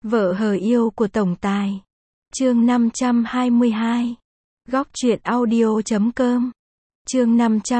Vợ hờ yêu của tổng tài. Chương 522. Góc truyện audio.com. Chương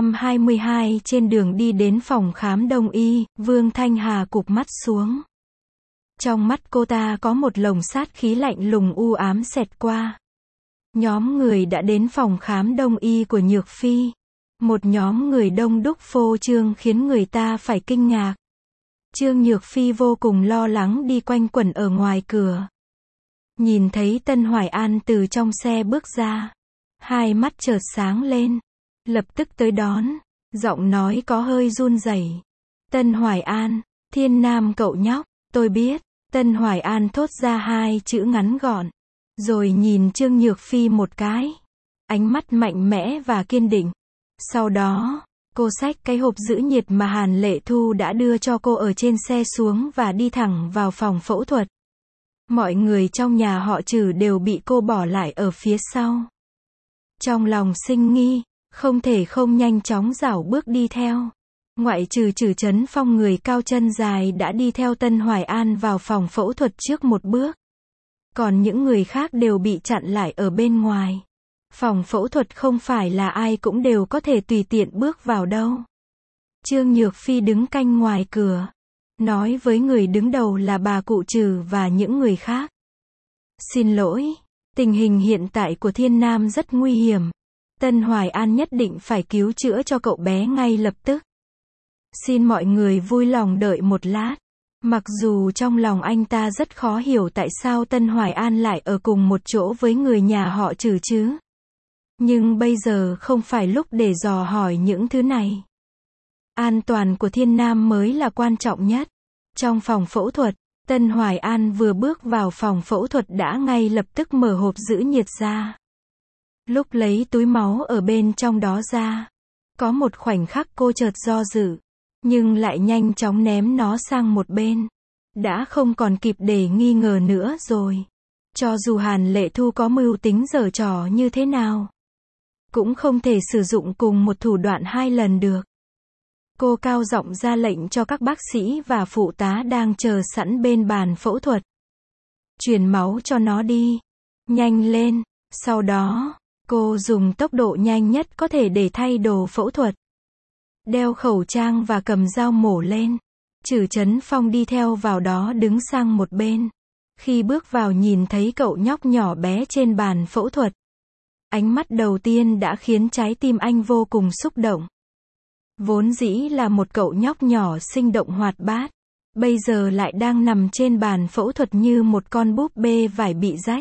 522. Trên đường đi đến phòng khám đông y, Vương Thanh Hà cụp mắt xuống. Trong mắt cô ta có một lồng sát khí lạnh lùng u ám xẹt qua. Nhóm người đã đến phòng khám đông y của Nhược Phi. Một nhóm người đông đúc phô trương khiến người ta phải kinh ngạc. Trương Nhược Phi vô cùng lo lắng đi quanh quẩn ở ngoài cửa. Nhìn thấy Tân Hoài An từ trong xe bước ra. Hai mắt chợt sáng lên. Lập tức tới đón. Giọng nói có hơi run rẩy. Tân Hoài An, Thiên Nam cậu nhóc, tôi biết. Tân Hoài An thốt ra hai chữ ngắn gọn. Rồi nhìn Trương Nhược Phi một cái. Ánh mắt mạnh mẽ và kiên định. Sau đó, cô xách cái hộp giữ nhiệt mà Hàn Lệ Thu đã đưa cho cô ở trên xe xuống và đi thẳng vào phòng phẫu thuật. Mọi người trong nhà họ Trử đều bị cô bỏ lại ở phía sau. Trong lòng sinh nghi, không thể không nhanh chóng rảo bước đi theo. Ngoại trừ Trử Chấn Phong người cao chân dài đã đi theo Tân Hoài An vào phòng phẫu thuật trước một bước. Còn những người khác đều bị chặn lại ở bên ngoài. Phòng phẫu thuật không phải là ai cũng đều có thể tùy tiện bước vào đâu. Trương Nhược Phi đứng canh ngoài cửa. Nói với người đứng đầu là bà cụ Trừ và những người khác. Xin lỗi, tình hình hiện tại của Thiên Nam rất nguy hiểm. Tân Hoài An nhất định phải cứu chữa cho cậu bé ngay lập tức. Xin mọi người vui lòng đợi một lát. Mặc dù trong lòng anh ta rất khó hiểu tại sao Tân Hoài An lại ở cùng một chỗ với người nhà họ Trừ chứ. Nhưng bây giờ không phải lúc để dò hỏi những thứ này. An toàn của Thiên Nam mới là quan trọng nhất. Trong phòng phẫu thuật, Tân Hoài An vừa bước vào phòng phẫu thuật đã ngay lập tức mở hộp giữ nhiệt ra. Lúc lấy túi máu ở bên trong đó ra, có một khoảnh khắc cô chợt do dự, nhưng lại nhanh chóng ném nó sang một bên. Đã không còn kịp để nghi ngờ nữa rồi. Cho dù Hàn Lệ Thu có mưu tính giở trò như thế nào, cũng không thể sử dụng cùng một thủ đoạn hai lần được. Cô cao giọng ra lệnh cho các bác sĩ và phụ tá đang chờ sẵn bên bàn phẫu thuật. Truyền máu cho nó đi. Nhanh lên. Sau đó, cô dùng tốc độ nhanh nhất có thể để thay đồ phẫu thuật. Đeo khẩu trang và cầm dao mổ lên. Trử Chấn Phong đi theo vào đó đứng sang một bên. Khi bước vào nhìn thấy cậu nhóc nhỏ bé trên bàn phẫu thuật. Ánh mắt đầu tiên đã khiến trái tim anh vô cùng xúc động. Vốn dĩ là một cậu nhóc nhỏ sinh động hoạt bát. Bây giờ lại đang nằm trên bàn phẫu thuật như một con búp bê vải bị rách.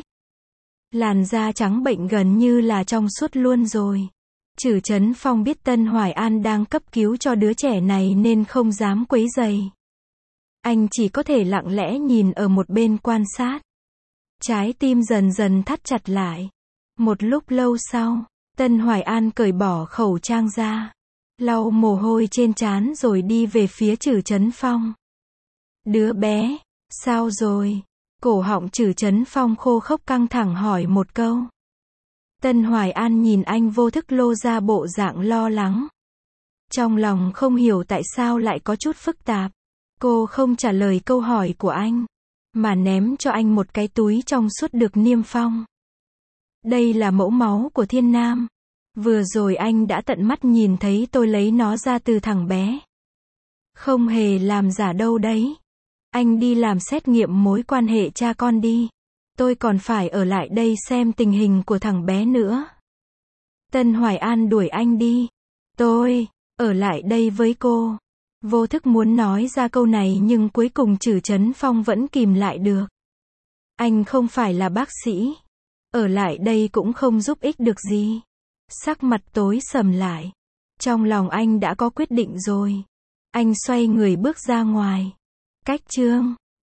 Làn da trắng bệnh gần như là trong suốt luôn rồi. Trử Chấn Phong biết Tân Hoài An đang cấp cứu cho đứa trẻ này nên không dám quấy rầy. Anh chỉ có thể lặng lẽ nhìn ở một bên quan sát. Trái tim dần dần thắt chặt lại. Một lúc lâu sau, Tân Hoài An cởi bỏ khẩu trang ra, lau mồ hôi trên trán rồi đi về phía Trử Chấn Phong. Đứa bé, sao rồi? Cổ họng Trử Chấn Phong khô khốc căng thẳng hỏi một câu. Tân Hoài An nhìn anh vô thức lô ra bộ dạng lo lắng. Trong lòng không hiểu tại sao lại có chút phức tạp. Cô không trả lời câu hỏi của anh, mà ném cho anh một cái túi trong suốt được niêm phong. Đây là mẫu máu của Thiên Nam. Vừa rồi anh đã tận mắt nhìn thấy tôi lấy nó ra từ thằng bé. Không hề làm giả đâu đấy. Anh đi làm xét nghiệm mối quan hệ cha con đi. Tôi còn phải ở lại đây xem tình hình của thằng bé nữa. Tân Hoài An đuổi anh đi. Tôi ở lại đây với cô. Vô thức muốn nói ra câu này nhưng cuối cùng Trử Chấn Phong vẫn kìm lại được. Anh không phải là bác sĩ. Ở lại đây cũng không giúp ích được gì. Sắc mặt tối sầm lại. Trong lòng anh đã có quyết định rồi. Anh xoay người bước ra ngoài. Cách chương